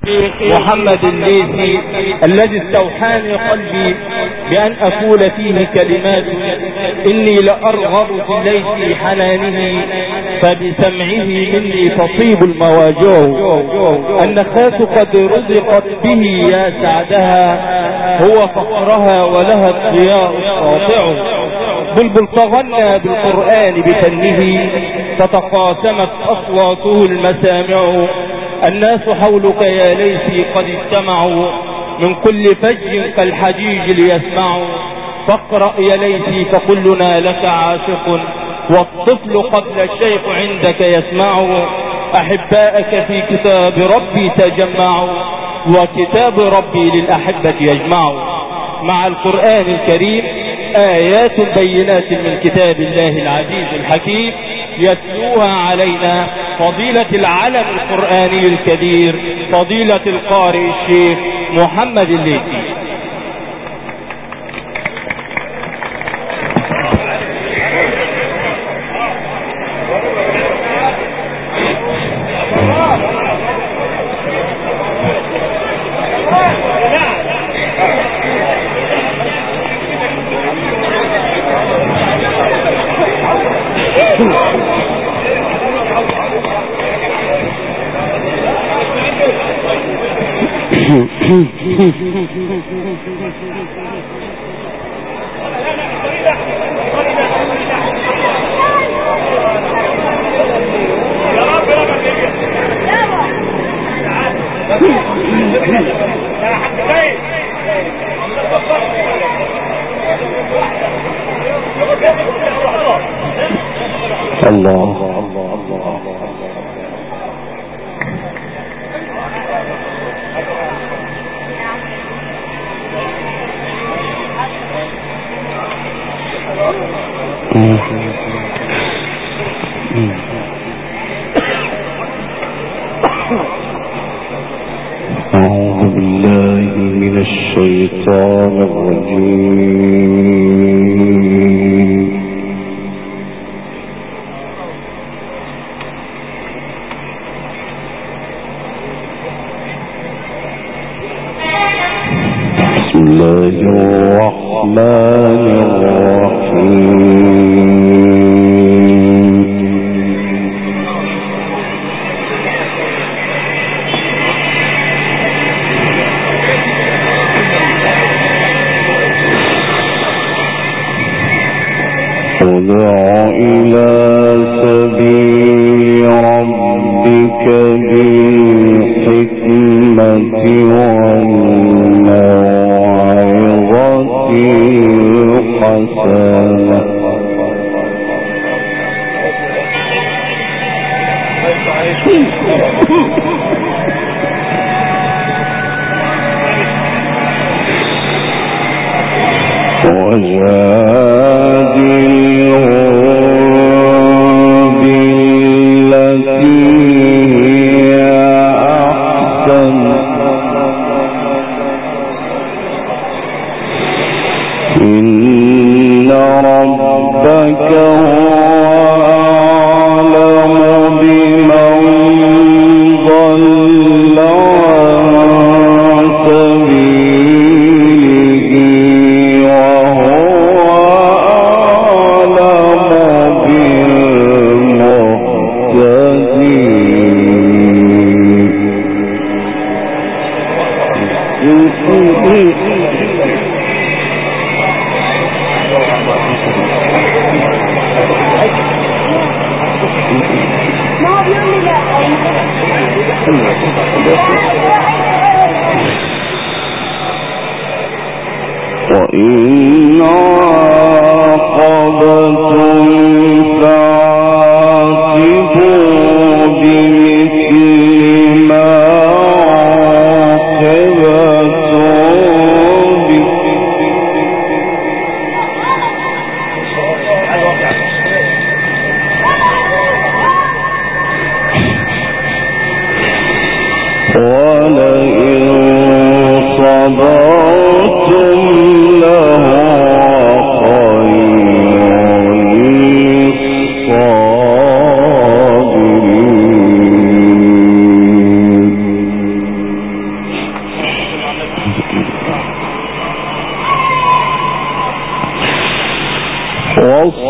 محمد الليثي الذي استوحاني قلبي بأن أقول فيه كلمات إني لأرغب في ليث حنانه فبسمعه مني تصيب المواجع. النخاس قد رزقت به يا سعدها هو فقرها ولها الضياء الساطع. بلبل تغنى بالقرآن بفنه فتقاسمت أصواته المسامع. الناس حولك يا ليثي قد اجتمعوا من كل فج كالحجيج ليسمعوا. فاقرأ يا ليثي فكلنا لك عاشق والطفل قبل الشيخ عندك يسمع. أحباءك في كتاب ربي تجمعوا وكتاب ربي للأحبة يجمع. مع القرآن الكريم آيات بينات من كتاب الله العزيز الحكيم يتلوها علينا فضيلة العلم القرآني الكبير فضيلة القارئ الشيخ محمد الليثي. أعوذ بالله من الشيطان الرجيم. بسم الله الرحمن الرحيم. ادع إلى سبيل ربك بالحكمة والموعظة الحسنة إن ربك أعلم بمن ضل عن سبيله وهو أعلم بالمهتدين. وإن عاقبتم فعاقبوا بمثل ما عاقبتم به ولئن صبرتم لهو خير للصابرين.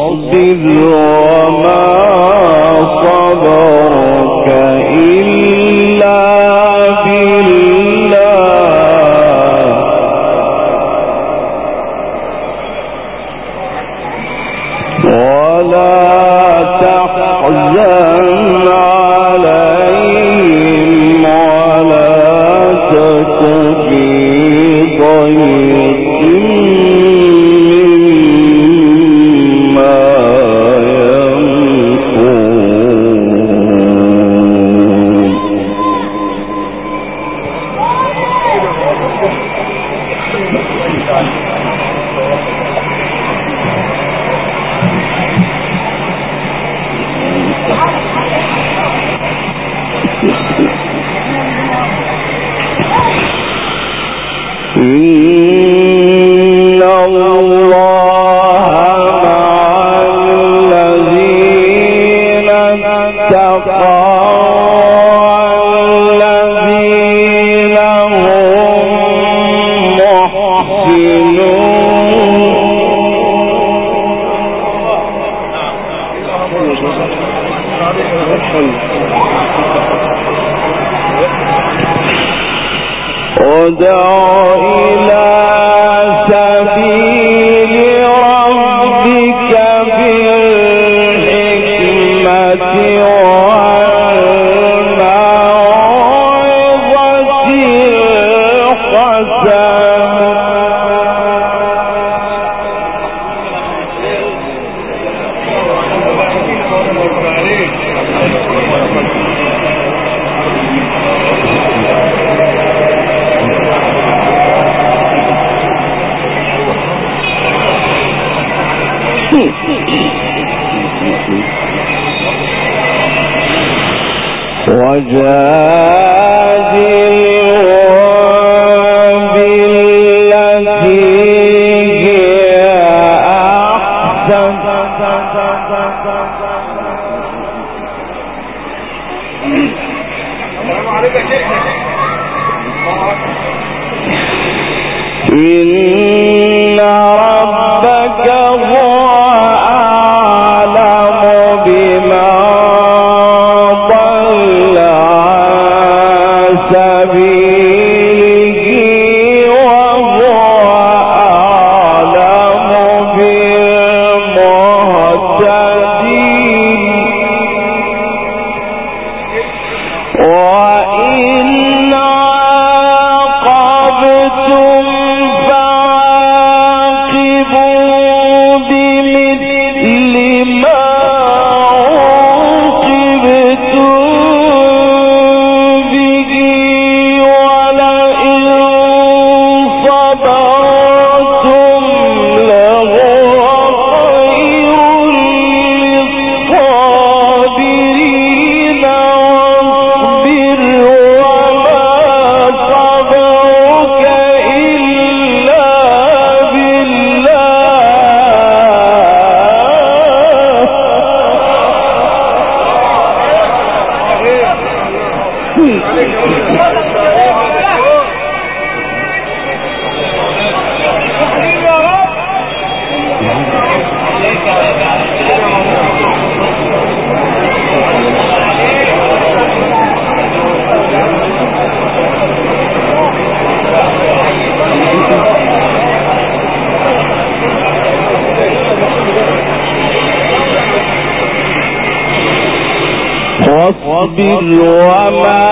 واصبر وما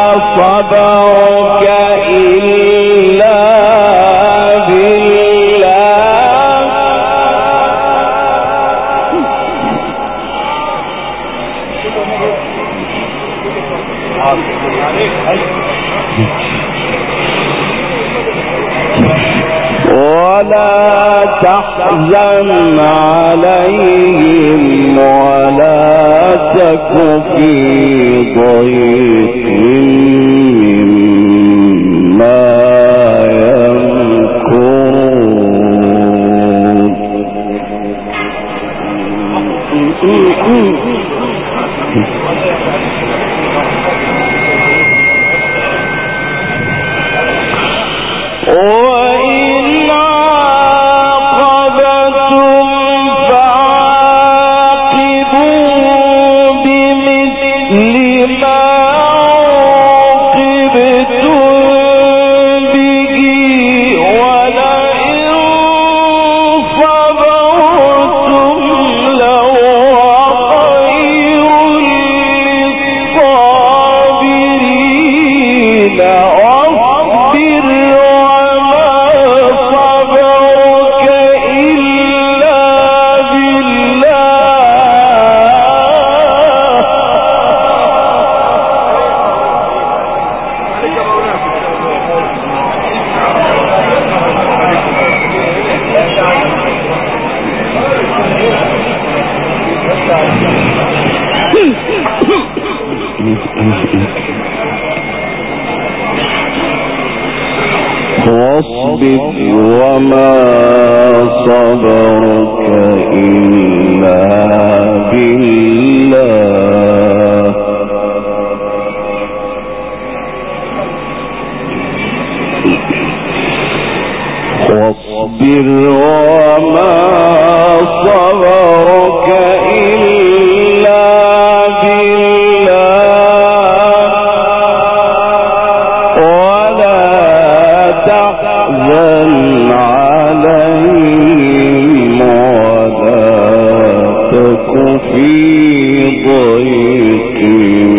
صبرك إلا ولا تحزن عليهم ولا تك في ضيق مما يمكرون. وإن عاقبتم فعاقبوا واصبر وما صبرك إلا بالله واصبر وما صبرك إلا تحزن عليهم ولا تك في ضيق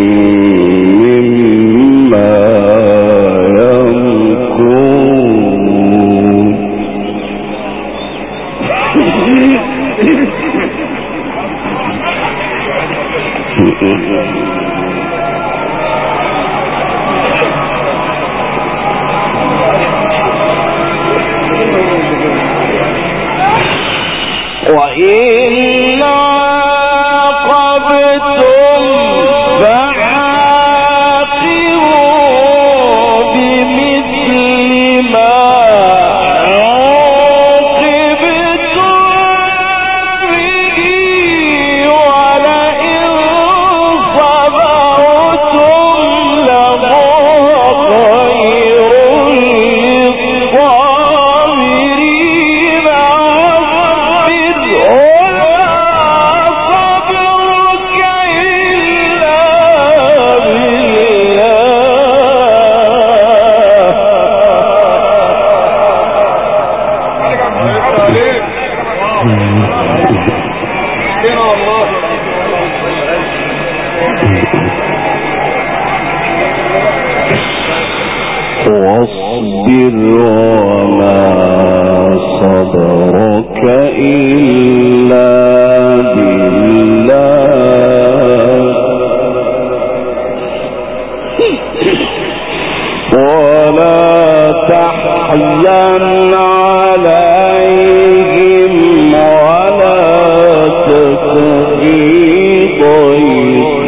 مما يمكرون وإن عاقبتم فعاقبوا بمثل ما عوقبتم به ولئن صبرتم لهو خير للصابرين واصبر وما صبرك إلا بالله ولا تحزن عليهم ولا تك في ضيق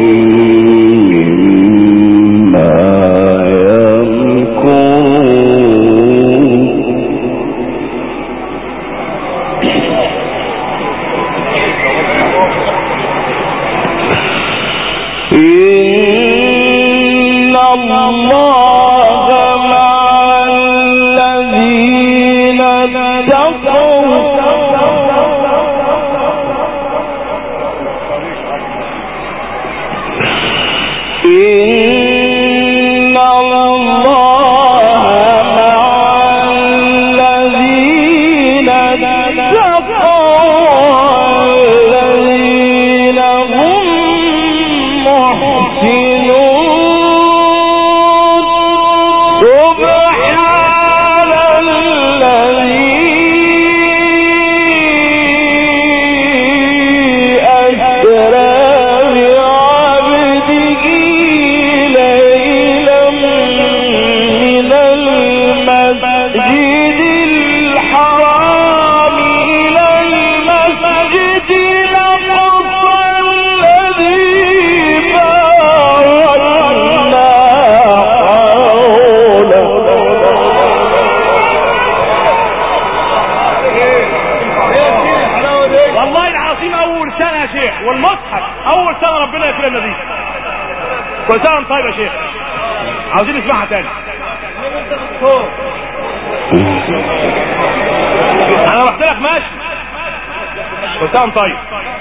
إن الله مع الذين اتقوا إن الله مع الذين اتقوا الذين هم سبحان الذي أسرى بعبده ليلا من المسجد الحرام إلى المسجد الأقصى الذي باركنا حوله والله العظيم أول سنة يا شيخ، والمصحف أول سنة ربنا يكرمنا بيه. كل سنة طيب يا شيخ، عاوزين نسمعها تاني. أنا رحت لك ماشي. كل سنة طيب.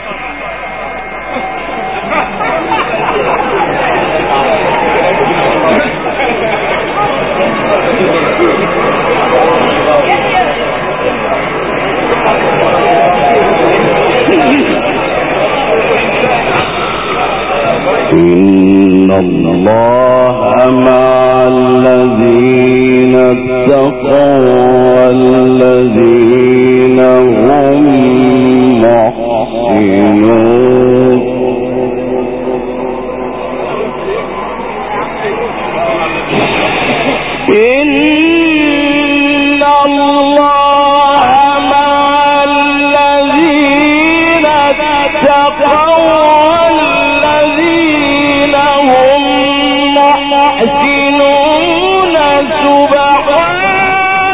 إن الله مع الذين اتقوا والذين هم محسنون إن الله مع الذين اتقوا والذين هم محسنون سبحان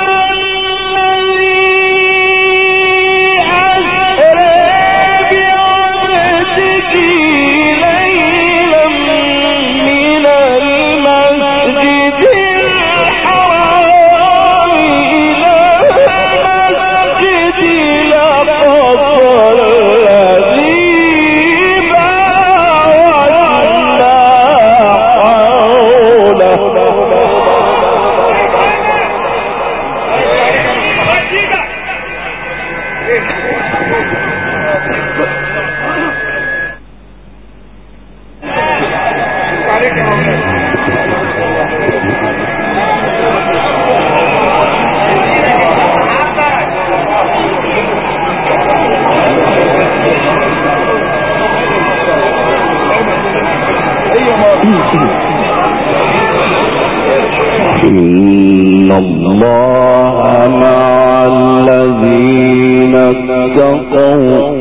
إن الله مع الذين اتقوا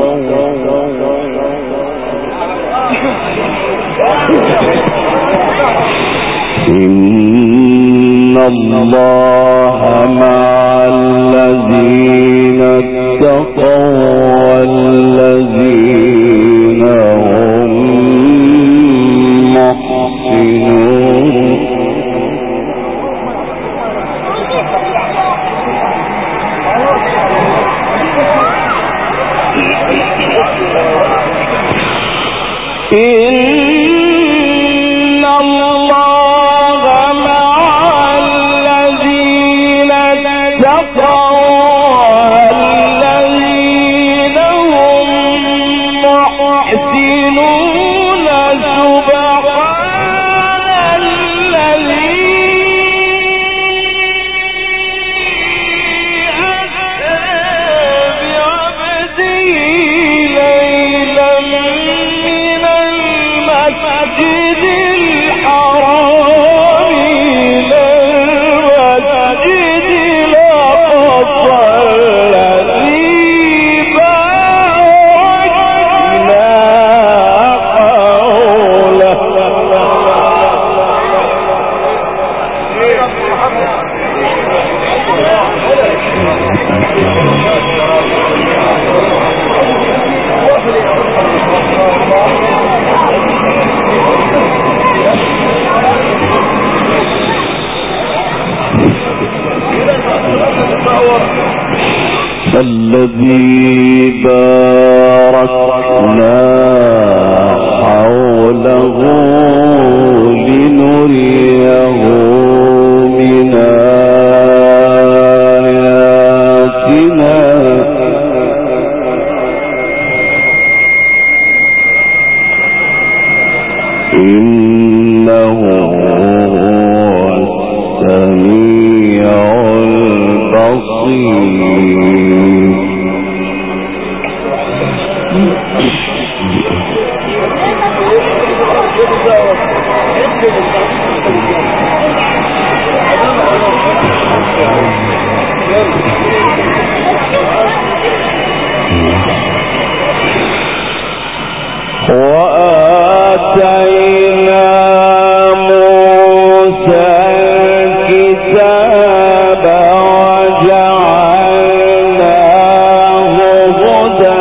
إن الله مع الذين اتقوا والذين هم محسنون إن الله مع الذين اتقوا والذين هم محسنون سبحان الذي الذي باركنا حوله لنريه من آياتنا إنه هو السميع البصير. وآتينا موسى الكتاب وجعلناه هدى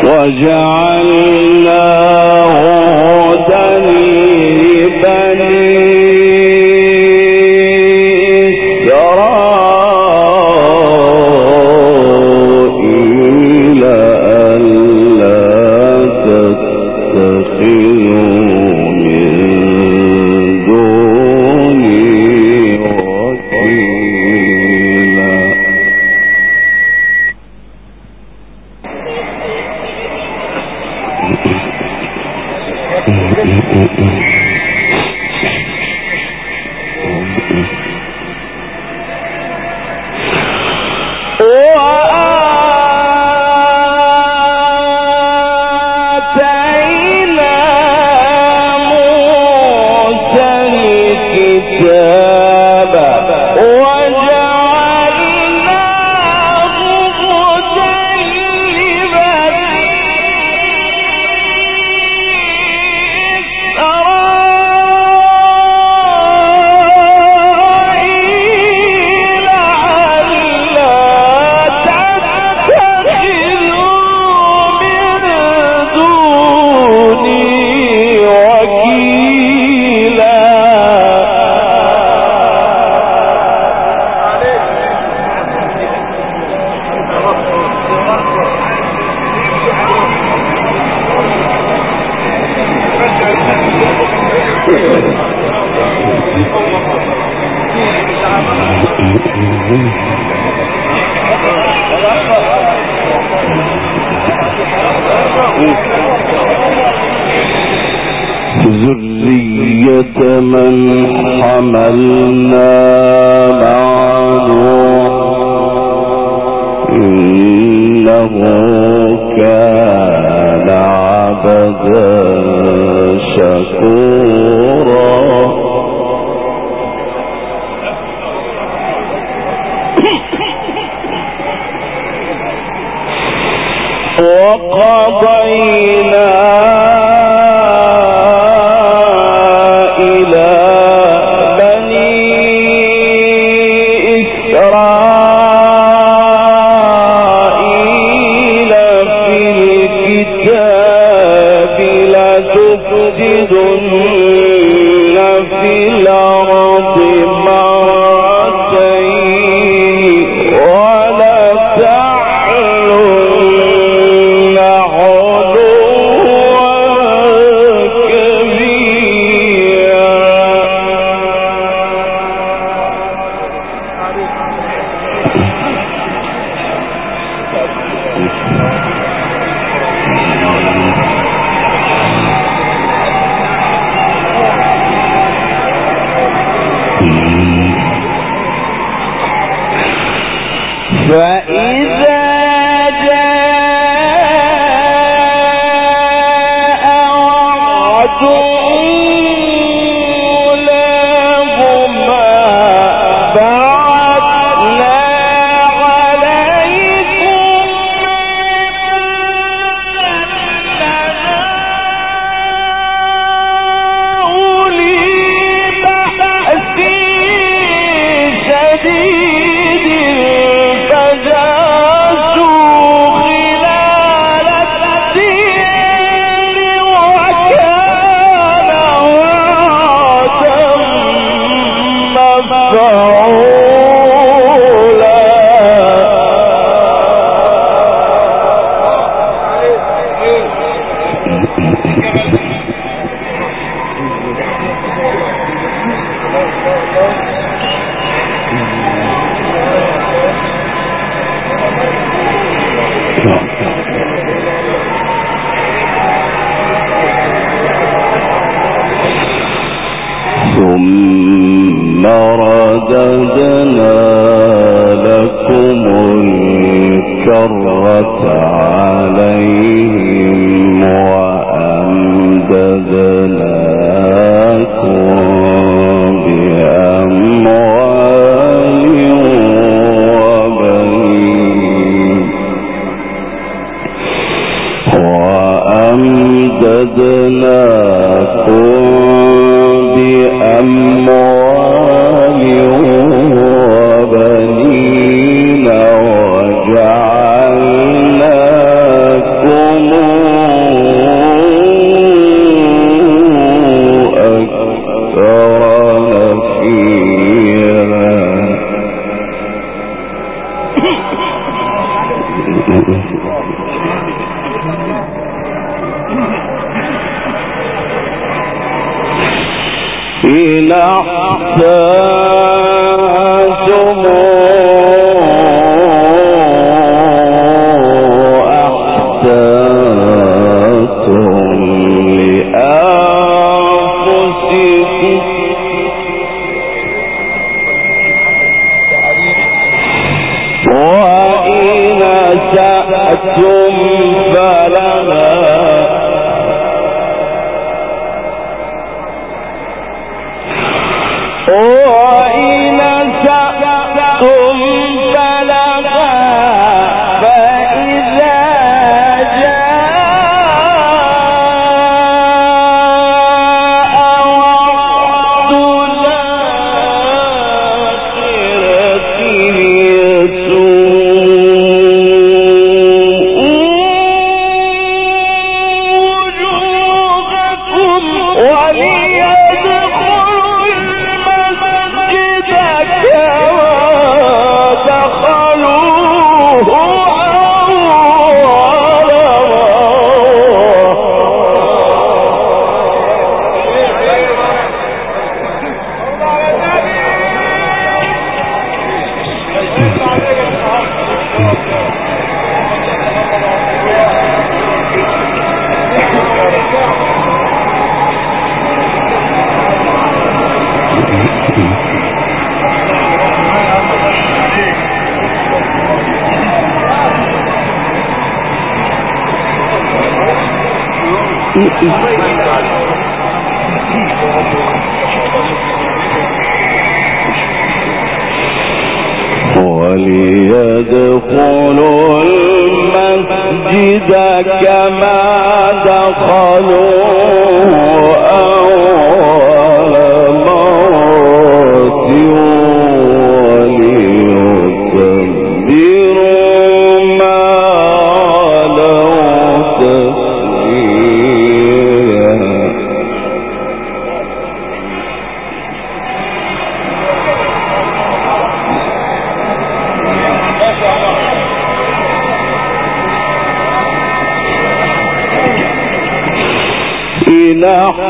ذرية من حملنا مع نوح إنه كان عبدا شكورا وقضينا إلى بني إسرائيل في الكتاب لتفسدن في الأرض مرتين ولتعلن علوا كبيرا. فإذا جاء وعد أولاهما بعثنا عليكم أولي بأس شديد فجاسوا خلال الدين وكان وعدا مفعولا. ثم رددنا لكم الكرة عليهم وأمددناكم بأموال وبنين وأمددناكم بأموال وبنين وجعلناكم إن أحسنتم وليدخلوا المسجد كما دخلوه أول مرة وليتبروا ما علوا تتبيرا. إن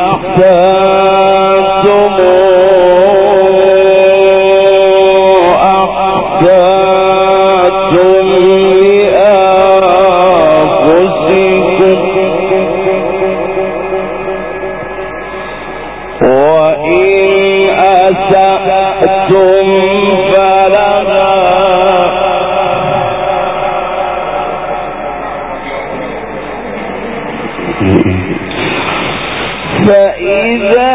أحسنتم أحسنتم لأنفسكم وإن أسأتم فلها فإذا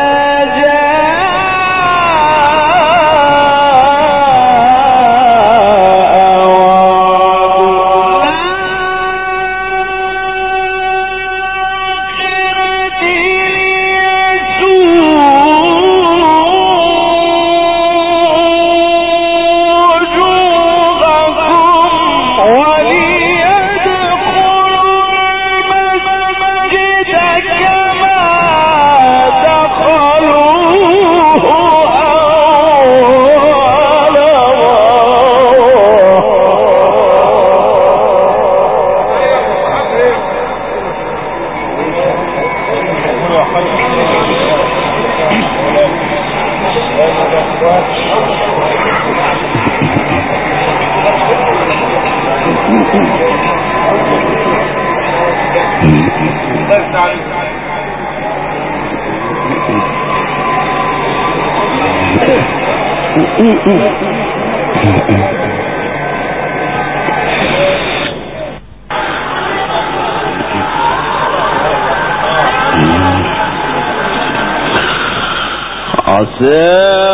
عسى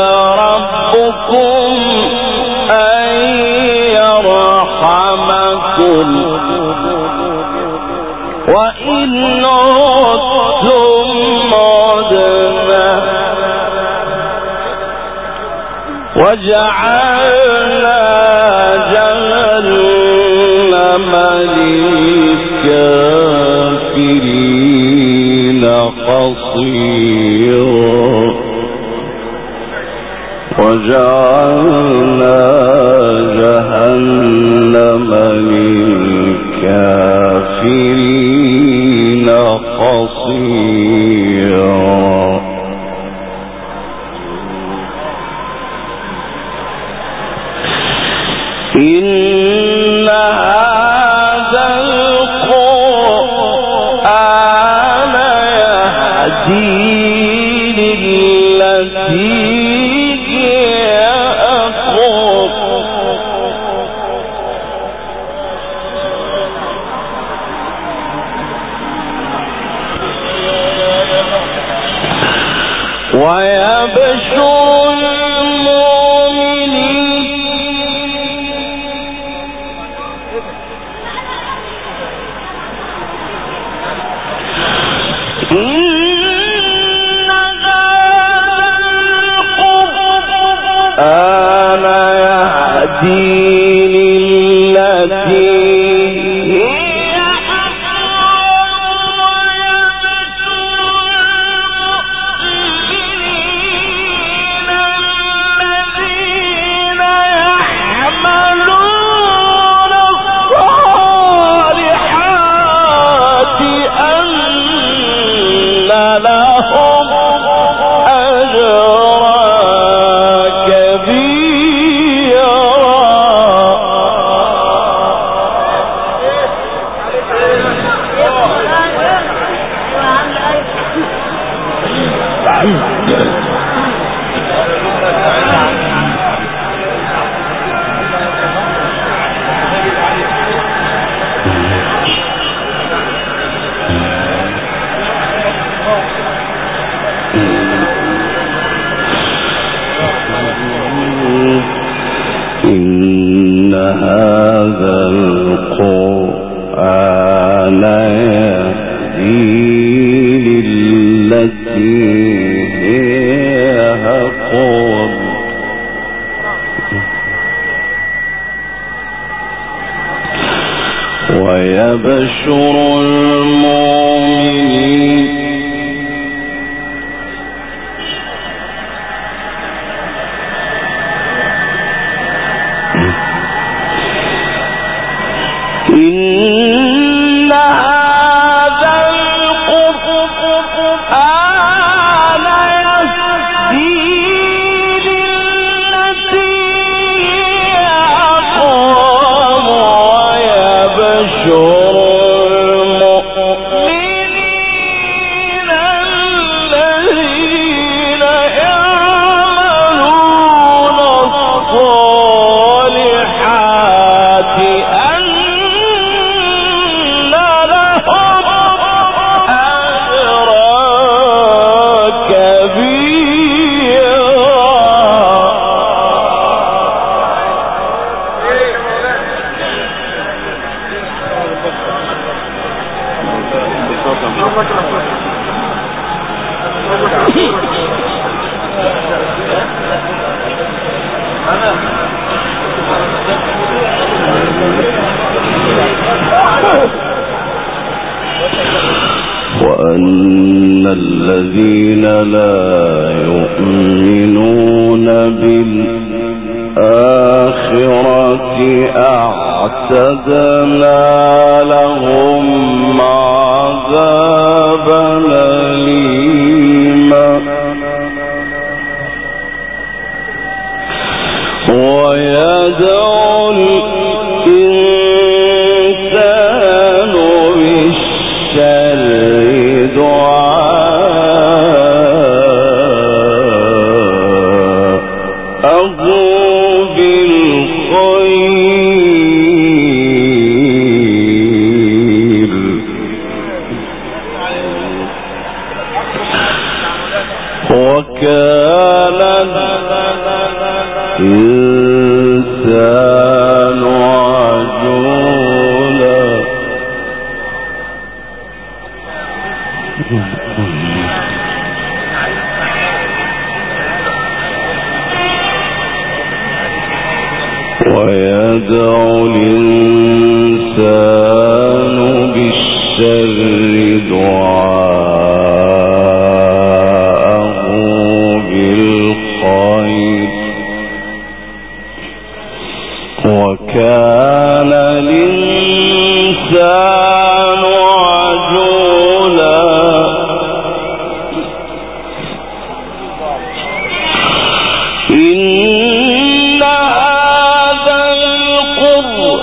ربكم أن يرحمكم وإن عدتم عدنا وجعلنا جهنم للكافرين حصيرا وجعلنا جهنم للكافرين حصيرا إن هذا القرآن يهدي للتي هي أقوم ويبشر إن هذا القرآن يهدي للتي هي أقوم ويبشر المؤمنين إن هذا القرآن يهدي للتي هي أقوم ويبشر المؤمنين الذين يعملون الصالحات وأن الذين لا يؤمنون بالآخرة أعتدنا لهم عذابا أليما ويدعو الإنسان بالشر دعاءه بالخير وكان الإنسان عجولا ويدعو الإنسان بالشر دعاءه بالخير وكان الإنسان عجولا إن هذا القرآن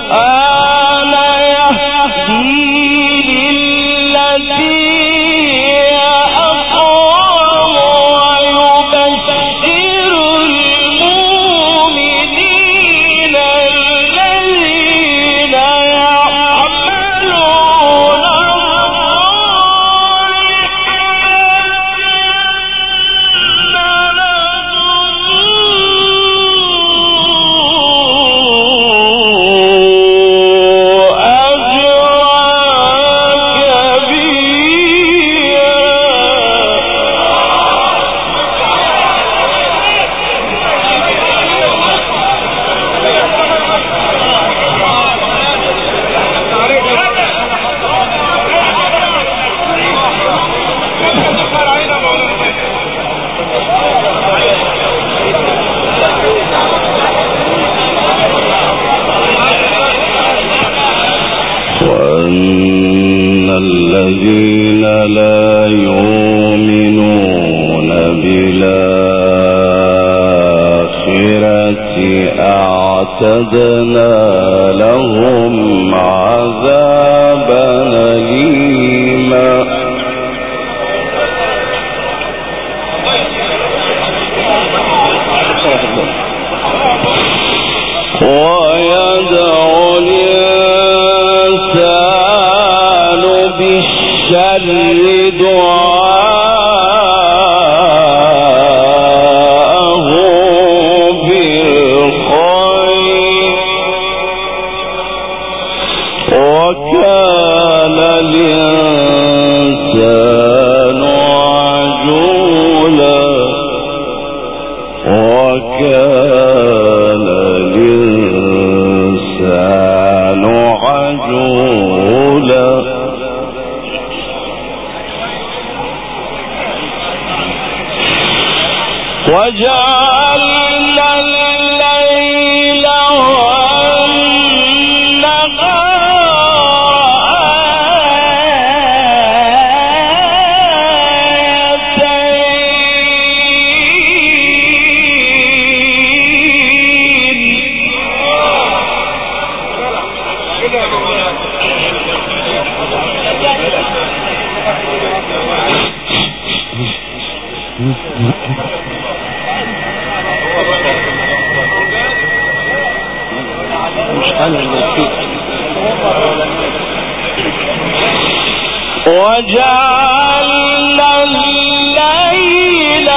الذين لا يؤمنون بالآخرة أعتدنا لهم عذابا أليما ويدعو الإنسان بالشر دعاءه بالخير وكان الإنسان عجولا وجعلنا الليل وجعلنا الليل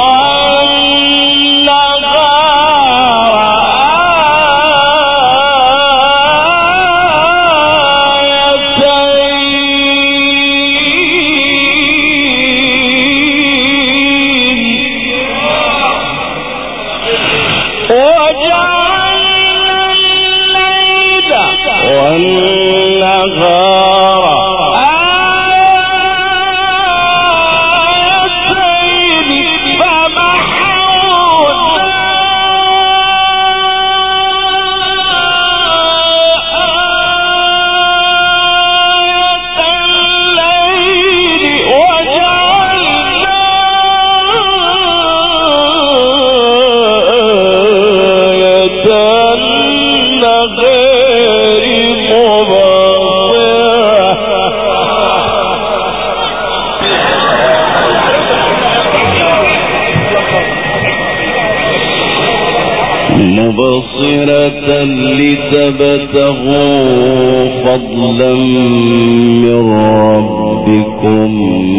مبصرة لتبتغوا فضلا من ربكم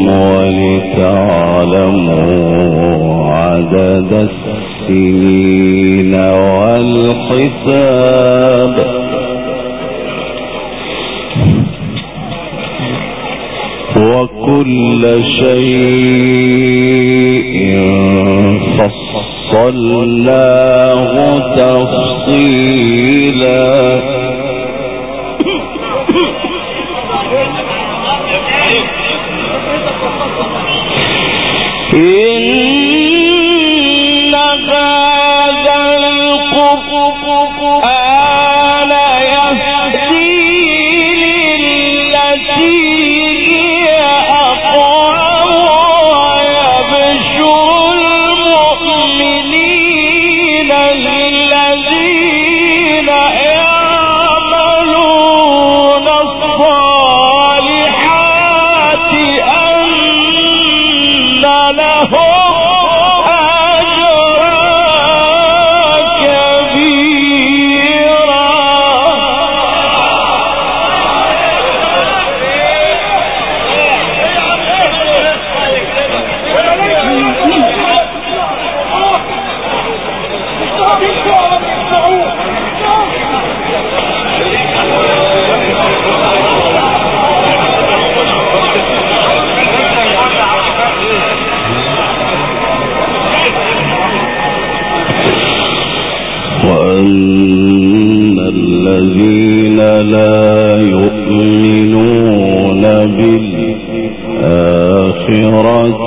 ولتعلموا عدد السنين والحساب وكل شيء فصلناه تفصيلا إن هذا القرآن يهدي للتي هي أقوم ويبشر المؤمنين الذين الذين لا يؤمنون بالآخرة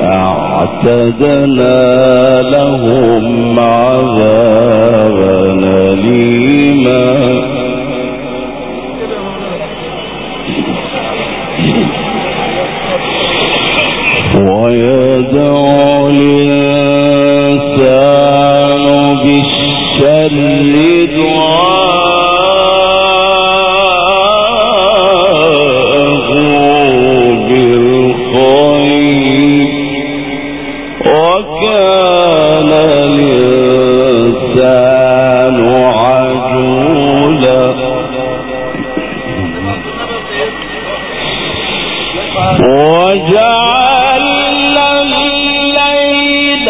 أعتدنا لهم عذابا أليما ويدعو الإنسان بالشر دعاءه بالخير وكان الإنسان عجولا وجعلنا الليل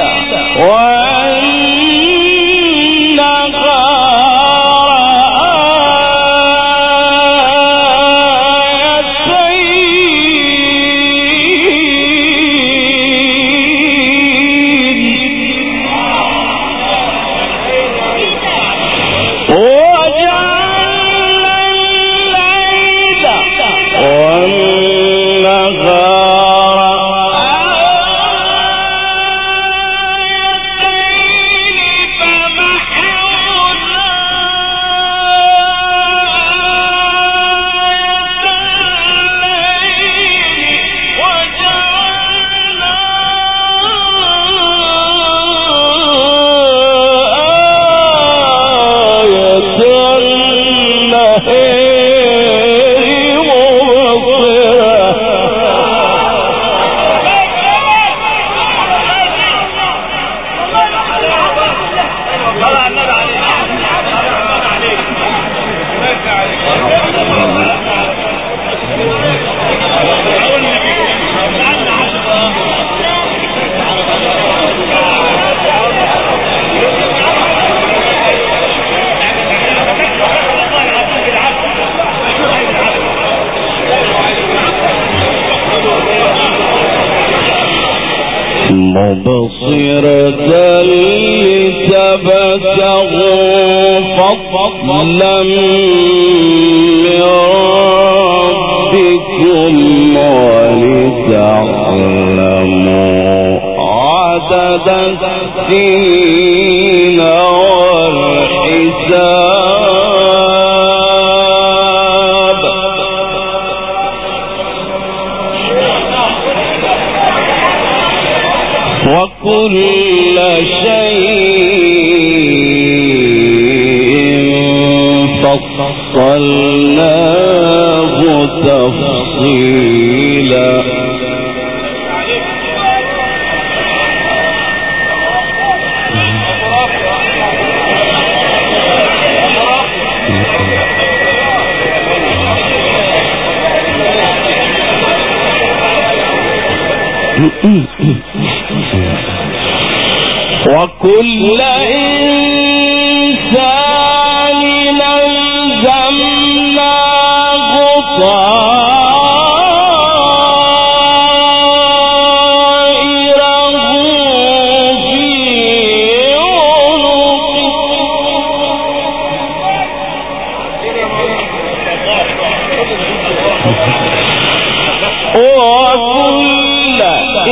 مبصرة لتبتغوا فضلا من ربكم ولتعلموا عدد السنين والحساب وكل شيء فصلناه تفصيلا وكل إنسان ألزمناه طائره في عنقه وكل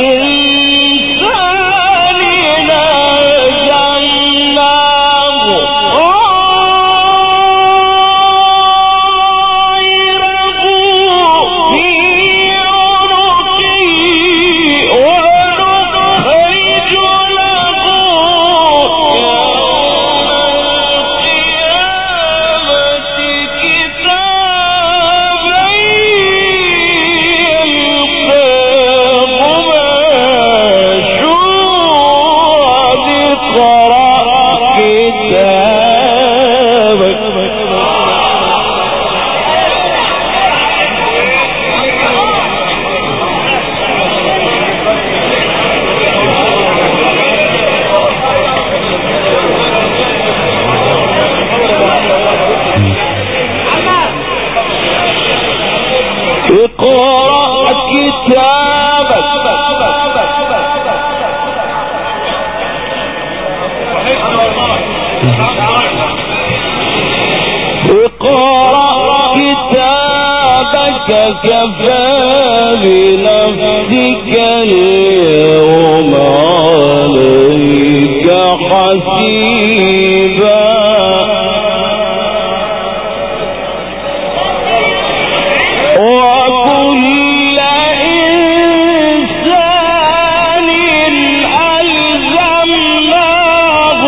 اقرأ كتابك اقرأ كتابك كفى بنفسك اليوم عليك حسيبا وكل إنسان ألزمناه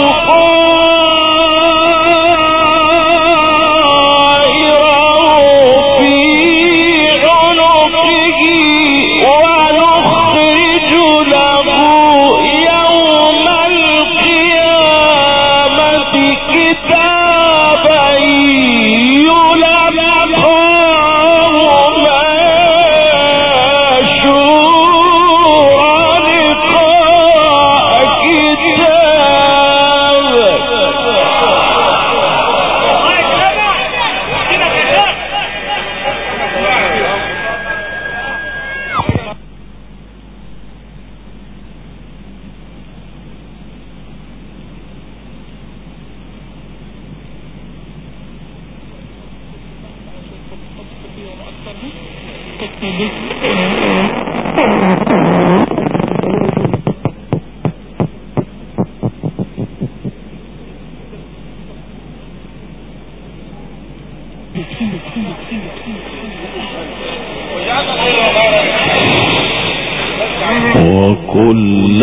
طائره في عنقه ونخرج له يوم القيامة كتابا وكل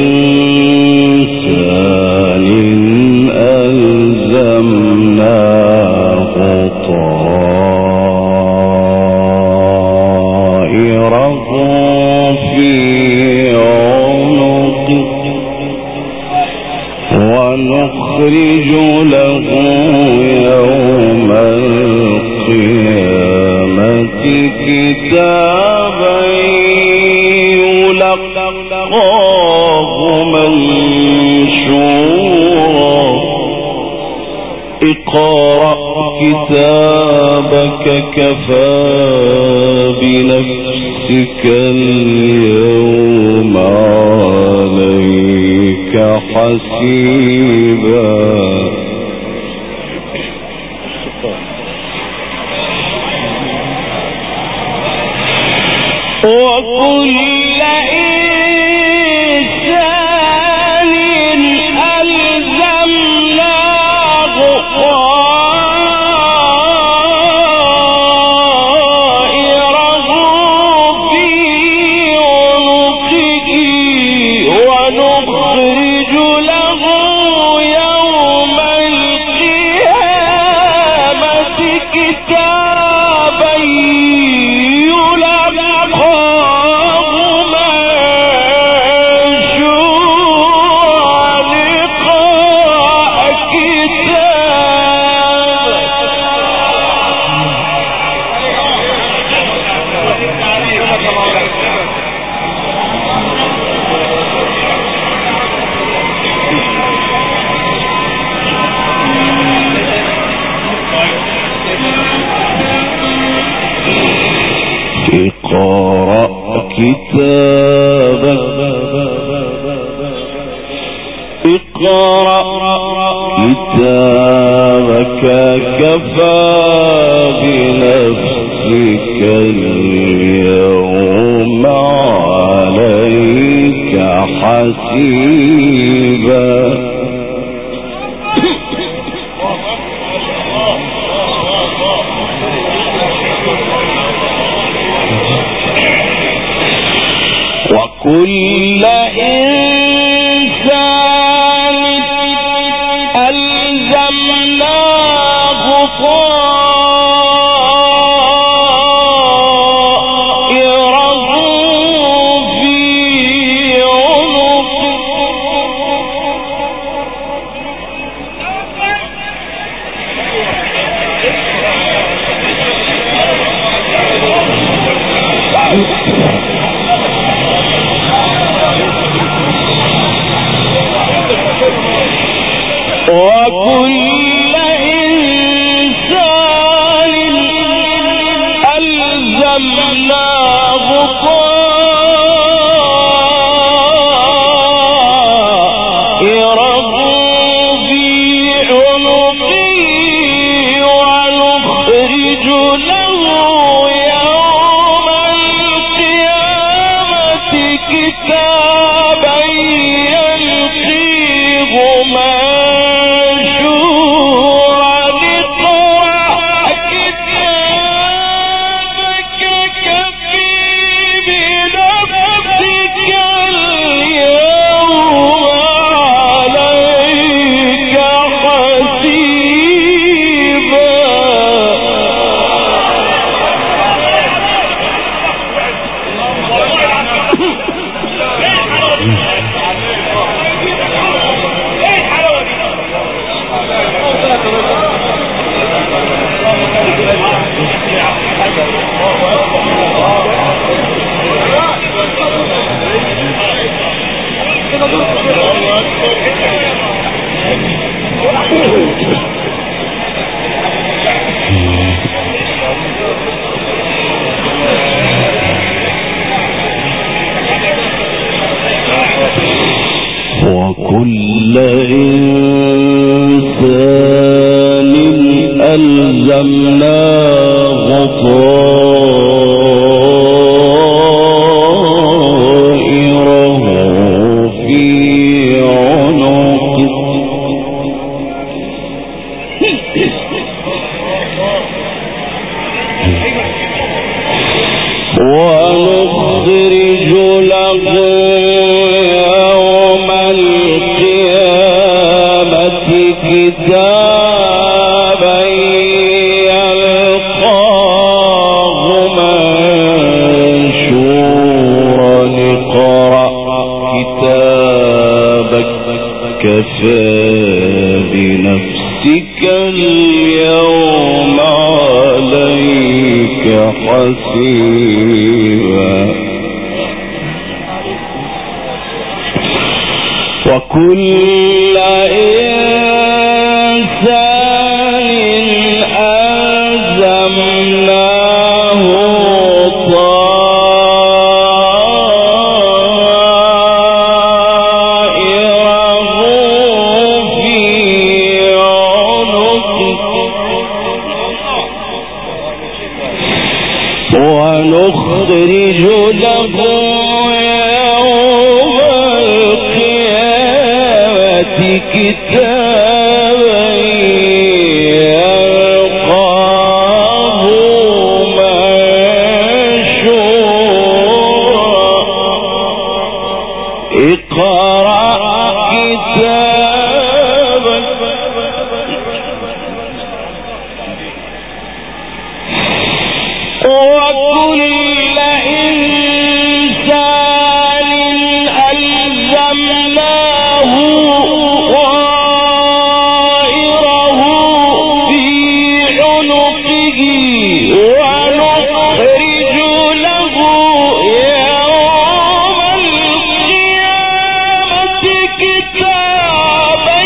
إنسان ألزمناه طائره في عنقه ونخرج له يوم القيامة كتابا يلقاه منشورا اقرأ كتابك كفى بنفسك اليوم عليك حسيبا وكل إنسان ألزمناه طائره في عنقه ونخرج له يوم القيامة كتابا اقرأ كتابك كفى بنفسك اليوم عليك حسيبا وكل إنسان ألزمناه طائره في عنقه وكل إنسان ألزمناه طائره في عنقه وكل إنسان ألزمناه طائره في عنقه ونخرج له يوم القيامة كتابا يلقاه منشورا اقرأ كتابك كفى بنفسك اليوم عليك حسيبا وكل إنسان ألزمناه طائره في عنقه ونخرج له يوم القيامة كتابا يلقاه منشورا اقرأ كتابك وكل إنسان ألزمناه طائره في عنقه ونخرج له يوم القيامة كتابا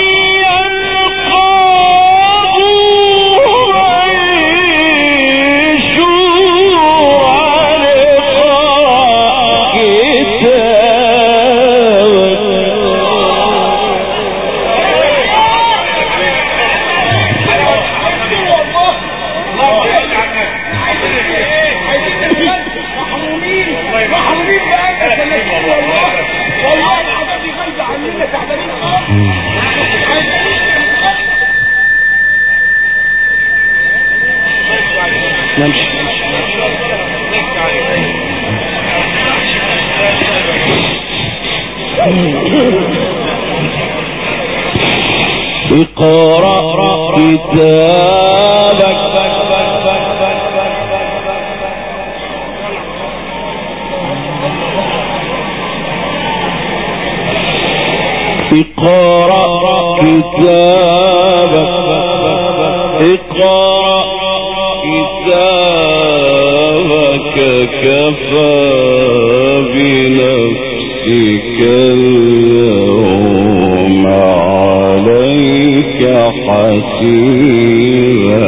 يلقاه اقرأ كتابك اقرأ كتابك اقرأ كتابك كفى بنفسك اليوم عليك حسيبا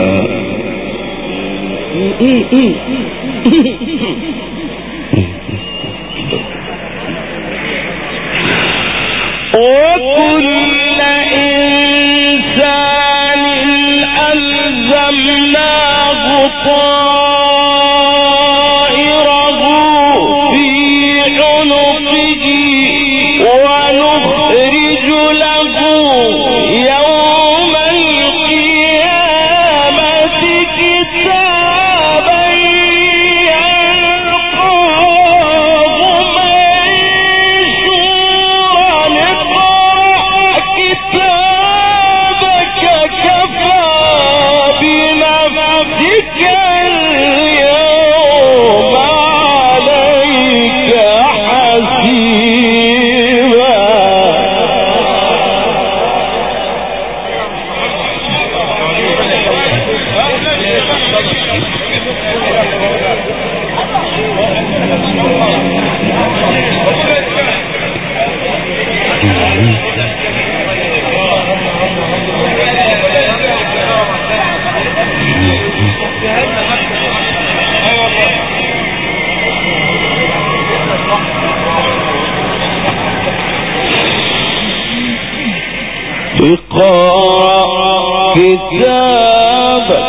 وكل إنسان ألزمناه طائره في عنقه ونخرج له يوم القيامة كتابا يلقاه منشورا اقرأ اقرأ كتابك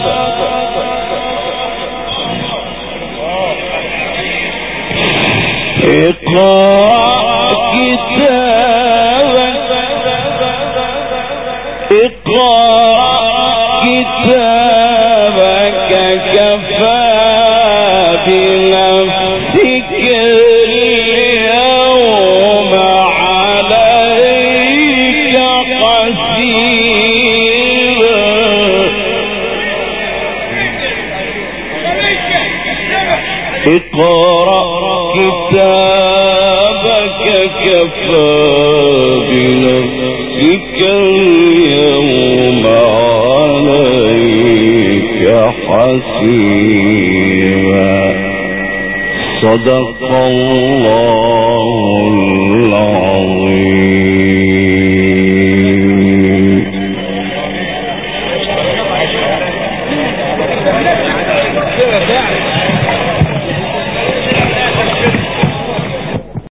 كفى بنفسك اليوم عليك حسيبا. اقرأ كتابك كفى بنفسك اليوم عليك حسيبا. صدق الله العظيم.